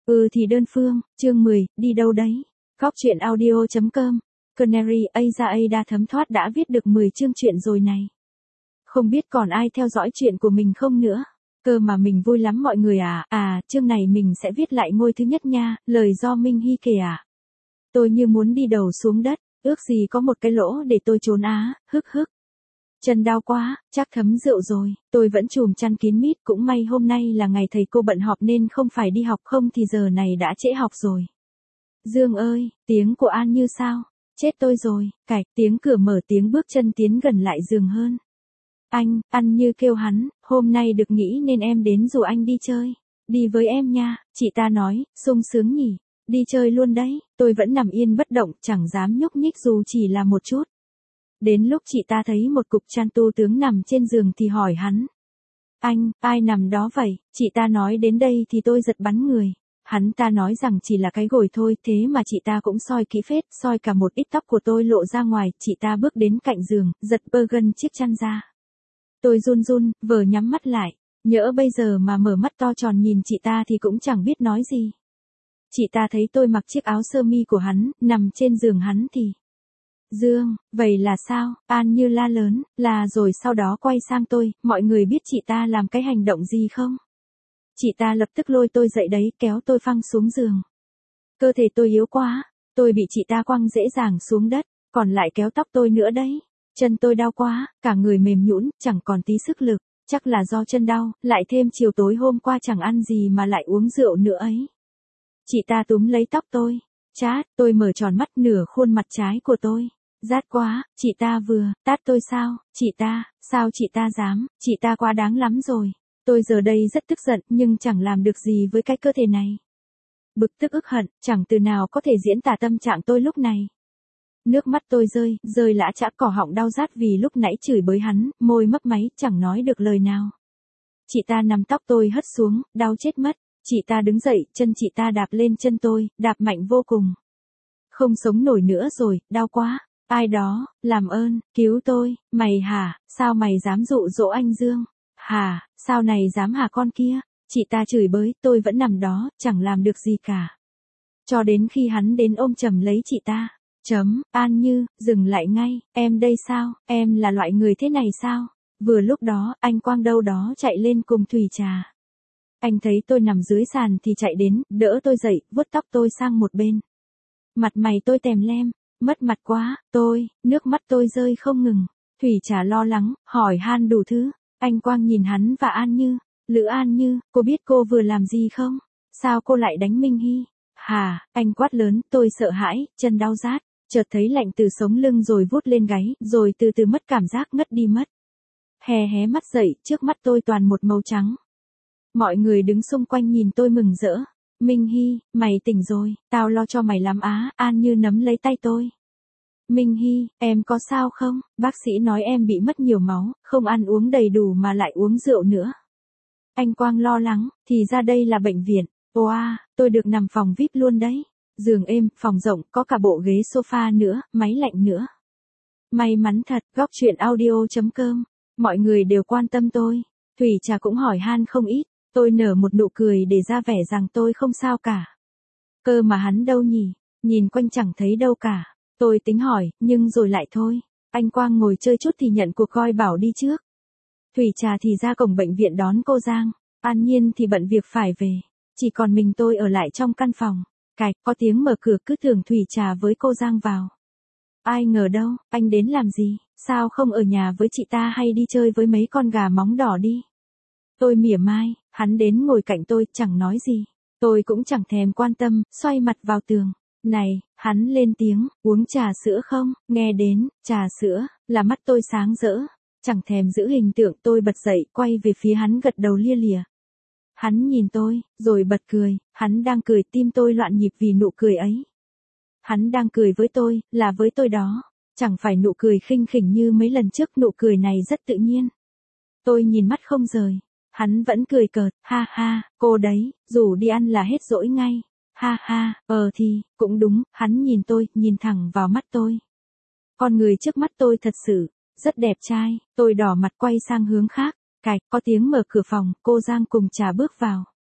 Ừ thì đơn phương, chương 10, đi đâu đấy? Góc truyện audio.com, Canary A ra A đã thấm thoát đã viết được 10 chương truyện rồi này. Không biết còn ai theo dõi chuyện của mình không nữa. Cơ mà mình vui lắm mọi người à. Chương này mình sẽ viết lại ngôi thứ nhất nha, lời do Minh Hy kể à. Tôi như muốn đi đầu xuống đất, ước gì có một cái lỗ để tôi trốn hức hức. Chân đau quá, chắc thấm rượu rồi, tôi vẫn chùm chăn kín mít, cũng may hôm nay là ngày thầy cô bận họp nên không phải đi học, không thì giờ này đã trễ học rồi. Dương ơi, tiếng của An Như sao? Chết tôi rồi, cạch, tiếng cửa mở, tiếng bước chân tiến gần lại giường hơn. Anh, An Như kêu hắn, hôm nay được nghỉ nên em đến rủ anh đi chơi. Đi với em nha, chị ta nói, sung sướng nhỉ, đi chơi luôn đấy, tôi vẫn nằm yên bất động, chẳng dám nhúc nhích dù chỉ là một chút. Đến lúc chị ta thấy một cục chăn tu tướng nằm trên giường thì hỏi hắn. Anh, ai nằm đó vậy? Chị ta nói đến đây thì tôi giật bắn người. Hắn ta nói rằng chỉ là cái gối thôi, thế mà chị ta cũng soi kỹ phết, soi cả một ít tóc của tôi lộ ra ngoài. Chị ta bước đến cạnh giường, giật bơ gân chiếc chăn ra. Tôi run run, vờ nhắm mắt lại. Nhỡ bây giờ mà mở mắt to tròn nhìn chị ta thì cũng chẳng biết nói gì. Chị ta thấy tôi mặc chiếc áo sơ mi của hắn, nằm trên giường hắn thì... Dương, vậy là sao? An Như la lớn, là rồi sau đó quay sang tôi, mọi người biết chị ta làm cái hành động gì không? Chị ta lập tức lôi tôi dậy đấy, kéo tôi phăng xuống giường. Cơ thể tôi yếu quá, tôi bị chị ta quăng dễ dàng xuống đất, còn lại kéo tóc tôi nữa đấy. Chân tôi đau quá, cả người mềm nhũn, chẳng còn tí sức lực, chắc là do chân đau, lại thêm chiều tối hôm qua chẳng ăn gì mà lại uống rượu nữa ấy. Chị ta túm lấy tóc tôi, chát, tôi mở tròn mắt, nửa khuôn mặt trái của tôi. Rát quá, chị ta vừa tát tôi sao? Sao chị ta dám, chị ta quá đáng lắm rồi. Tôi giờ đây rất tức giận nhưng chẳng làm được gì với cái cơ thể này. Bực tức ức hận, chẳng từ nào có thể diễn tả tâm trạng tôi lúc này. Nước mắt tôi rơi lã chã, cỏ họng đau rát vì lúc nãy chửi bới hắn, môi mấp máy, chẳng nói được lời nào. Chị ta nắm tóc tôi hất xuống, đau chết mất. Chị ta đứng dậy, chân chị ta đạp lên chân tôi, đạp mạnh vô cùng. Không sống nổi nữa rồi, đau quá. Ai đó, làm ơn, cứu tôi, mày hả, sao mày dám dụ dỗ anh Dương? Hả, sao này dám hả con kia? Chị ta chửi bới, tôi vẫn nằm đó, chẳng làm được gì cả. Cho đến khi hắn đến ôm chầm lấy chị ta. An Như, dừng lại ngay, em đây sao, em là loại người thế này sao? Vừa lúc đó, anh Quang đâu đó chạy lên cùng Thủy Trà. Anh thấy tôi nằm dưới sàn thì chạy đến, đỡ tôi dậy, vuốt tóc tôi sang một bên. Mặt mày tôi tèm lem. Mất mặt quá, nước mắt tôi rơi không ngừng. Thủy Trà lo lắng, hỏi han đủ thứ. Anh Quang nhìn hắn và An Như. Lữ An Như, cô biết cô vừa làm gì không? Sao cô lại đánh Minh Hy? Hà, anh quát lớn, tôi sợ hãi, chân đau rát. Chợt thấy lạnh từ sống lưng rồi vút lên gáy, rồi từ từ mất cảm giác, ngất đi mất. Hé mắt dậy, trước mắt tôi toàn một màu trắng. Mọi người đứng xung quanh nhìn tôi mừng rỡ. Minh Hy, mày tỉnh rồi, tao lo cho mày lắm An Như nắm lấy tay tôi. Minh Hy, em có sao không? Bác sĩ nói em bị mất nhiều máu, không ăn uống đầy đủ mà lại uống rượu nữa. Anh Quang lo lắng, thì ra đây là bệnh viện. Wow, tôi được nằm phòng VIP luôn đấy. Giường êm, phòng rộng, có cả bộ ghế sofa nữa, máy lạnh nữa. May mắn thật, góc truyện audio.com. Mọi người đều quan tâm tôi. Thủy Trà cũng hỏi han không ít. Tôi nở một nụ cười để ra vẻ rằng tôi không sao cả. Cơ mà hắn đâu nhỉ? Nhìn quanh chẳng thấy đâu cả. Tôi tính hỏi, nhưng rồi lại thôi. Anh Quang ngồi chơi chút thì nhận cuộc gọi bảo đi trước. Thủy Trà thì ra cổng bệnh viện đón cô Giang. An Nhiên thì bận việc phải về. Chỉ còn mình tôi ở lại trong căn phòng. Cạch, có tiếng mở cửa, cứ tưởng Thủy Trà với cô Giang vào. Ai ngờ đâu, anh đến làm gì? Sao không ở nhà với chị ta hay đi chơi với mấy con gà móng đỏ đi? Tôi mỉa mai, hắn đến ngồi cạnh tôi, chẳng nói gì. Tôi cũng chẳng thèm quan tâm, xoay mặt vào tường. Này, hắn lên tiếng, uống trà sữa không? Nghe đến, trà sữa, là mắt tôi sáng rỡ. Chẳng thèm giữ hình tượng, tôi bật dậy, quay về phía hắn gật đầu lia lịa. Hắn nhìn tôi, rồi bật cười, hắn đang cười, tim tôi loạn nhịp vì nụ cười ấy. Hắn đang cười với tôi, là với tôi đó. Chẳng phải nụ cười khinh khỉnh như mấy lần trước, nụ cười này rất tự nhiên. Tôi nhìn mắt không rời. Hắn vẫn cười cợt, ha ha, cô đấy, rủ đi ăn là hết dỗi ngay. Ha ha, thì, cũng đúng, hắn nhìn tôi, nhìn thẳng vào mắt tôi. Con người trước mắt tôi thật sự, rất đẹp trai, tôi đỏ mặt quay sang hướng khác. Cạch, có tiếng mở cửa phòng, cô Giang cùng Trà bước vào.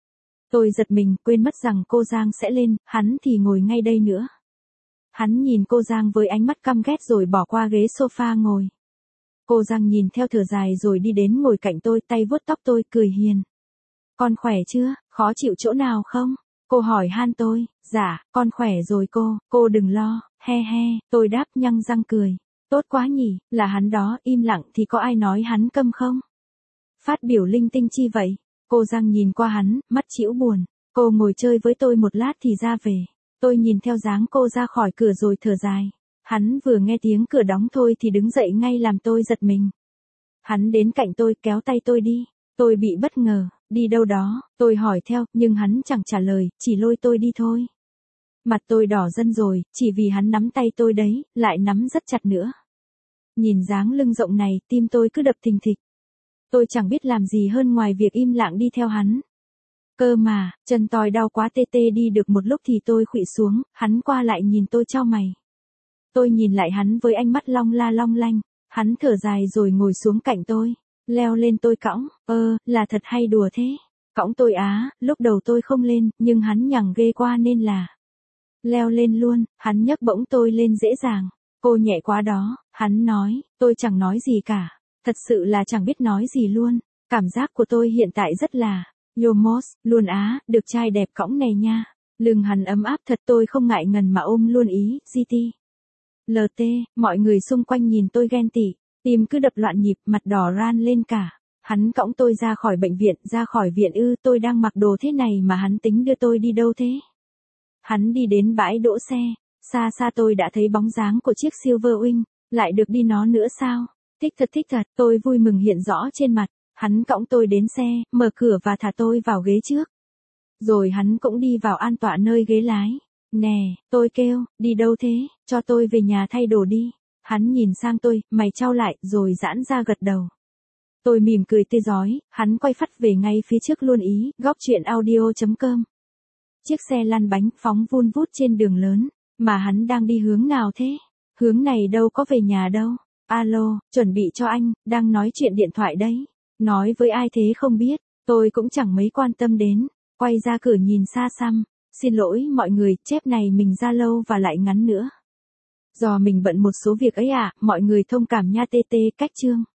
Tôi giật mình, quên mất rằng cô Giang sẽ lên, hắn thì ngồi ngay đây nữa. Hắn nhìn cô Giang với ánh mắt căm ghét rồi bỏ qua ghế sofa ngồi. Cô Giang nhìn theo thở dài rồi đi đến ngồi cạnh tôi, tay vuốt tóc tôi, cười hiền. Con khỏe chưa, khó chịu chỗ nào không? Cô hỏi han tôi. Dạ, con khỏe rồi cô đừng lo, he he, tôi đáp nhăng răng cười. Tốt quá nhỉ, là hắn đó, im lặng thì có ai nói hắn câm không? Phát biểu linh tinh chi vậy? Cô Giang nhìn qua hắn, mắt trĩu buồn. Cô ngồi chơi với tôi một lát thì ra về. Tôi nhìn theo dáng cô ra khỏi cửa rồi thở dài. Hắn vừa nghe tiếng cửa đóng thôi thì đứng dậy ngay làm tôi giật mình. Hắn đến cạnh tôi kéo tay tôi đi. Tôi bị bất ngờ, đi đâu đó, tôi hỏi theo, nhưng hắn chẳng trả lời, chỉ lôi tôi đi thôi. Mặt tôi đỏ dần rồi, chỉ vì hắn nắm tay tôi đấy, lại nắm rất chặt nữa. Nhìn dáng lưng rộng này, tim tôi cứ đập thình thịch. Tôi chẳng biết làm gì hơn ngoài việc im lặng đi theo hắn. Cơ mà, chân tôi đau quá tê tê đi được một lúc thì tôi khuỵu xuống, hắn qua lại nhìn tôi chau mày. Tôi nhìn lại hắn với ánh mắt long la long lanh, hắn thở dài rồi ngồi xuống cạnh tôi, leo lên tôi cõng, là thật hay đùa thế? Cõng tôi á, lúc đầu tôi không lên, nhưng hắn nhằng ghê qua nên là leo lên luôn, hắn nhấc bổng tôi lên dễ dàng. Cô nhẹ quá đó, hắn nói, tôi chẳng nói gì cả, thật sự là chẳng biết nói gì luôn, cảm giác của tôi hiện tại rất là Yomos, luôn á, được trai đẹp cõng này nha. Lưng hắn ấm áp thật, tôi không ngại ngần mà ôm luôn ý, GT. LT, mọi người xung quanh nhìn tôi ghen tị, tim cứ đập loạn nhịp, mặt đỏ ran lên cả. Hắn cõng tôi ra khỏi bệnh viện, ra khỏi viện ư, tôi đang mặc đồ thế này mà hắn tính đưa tôi đi đâu thế? Hắn đi đến bãi đỗ xe, xa xa tôi đã thấy bóng dáng của chiếc Silverwing, lại được đi nó nữa sao? Thích thật, tôi vui mừng hiện rõ trên mặt. Hắn cõng tôi đến xe, mở cửa và thả tôi vào ghế trước. Rồi hắn cũng đi vào an tọa nơi ghế lái. Nè, tôi kêu, đi đâu thế, cho tôi về nhà thay đồ đi. Hắn nhìn sang tôi, mày chau lại, rồi giãn ra gật đầu. Tôi mỉm cười tươi rói, hắn quay phắt về ngay phía trước luôn ý, góc truyện audio.com. Chiếc xe lăn bánh phóng vun vút trên đường lớn, mà hắn đang đi hướng nào thế? Hướng này đâu có về nhà đâu. Alo, chuẩn bị cho anh, đang nói chuyện điện thoại đấy. Nói với ai thế không biết, tôi cũng chẳng mấy quan tâm đến, quay ra cửa nhìn xa xăm, xin lỗi mọi người, chép này mình ra lâu và lại ngắn nữa. Do mình bận một số việc ấy mọi người thông cảm nha, TT cách chương.